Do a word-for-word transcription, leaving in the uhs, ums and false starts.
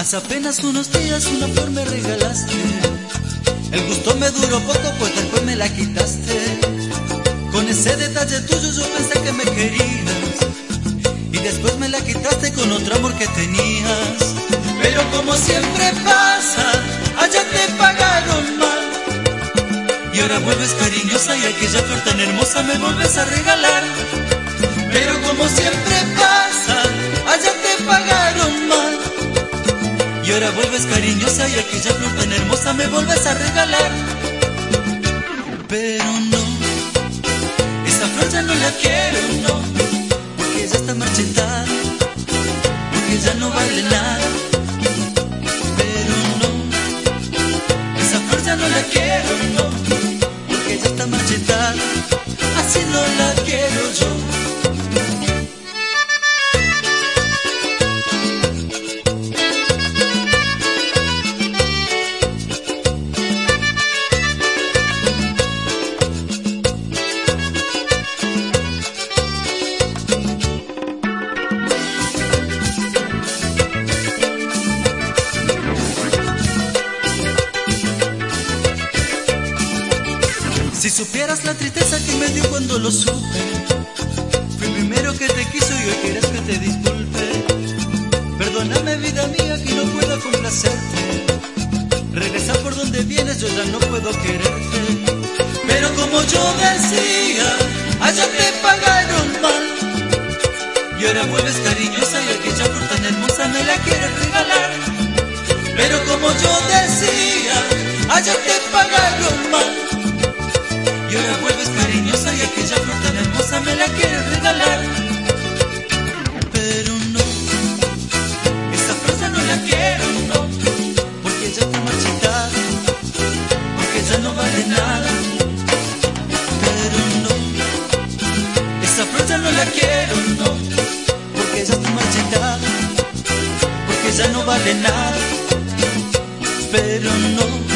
Hace apenas unos días una flor me regalaste. El gusto me duró poco, pues después me la quitaste. Con ese detalle tuyo yo pensé que me querías, y después me la quitaste con otro amor que tenías. Pero como siempre pasa, allá te pagaron mal, y ahora vuelves cariñosa y aquella flor tan hermosa me vuelves a regalar. Pero como siempre pasa, allá te pagaron mal, y ahora vuelves cariñosa y aquella flor tan hermosa me vuelves a regalar. Pero no, esa flor ya no la quiero, no, porque ya está marchitada, porque ya no vale nada. Pero no, esa flor ya no la quiero, no, porque ya está marchitada, así no la quiero yo. Si supieras la tristeza que me dio cuando lo supe, fui el primero que te quiso y hoy quieres que te disculpe. Perdóname vida mía que no puedo complacerte, regresa por donde vienes, yo ya no puedo quererte. Pero como yo decía, allá te pagaron mal, y ahora vuelves cariñosa y aquella flor tan hermosa me la quieres regalar. Pero como yo decía, allá te pagaron mal, y ahora vuelves cariñosa y aquella flor tan hermosa me la quieres regalar. Pero no, esa flor ya no la quiero, no, porque ya está marchitada, porque ya no vale nada. Pero no, esa flor ya no la quiero, no, porque ya está marchitada, porque ya no vale nada. Pero no,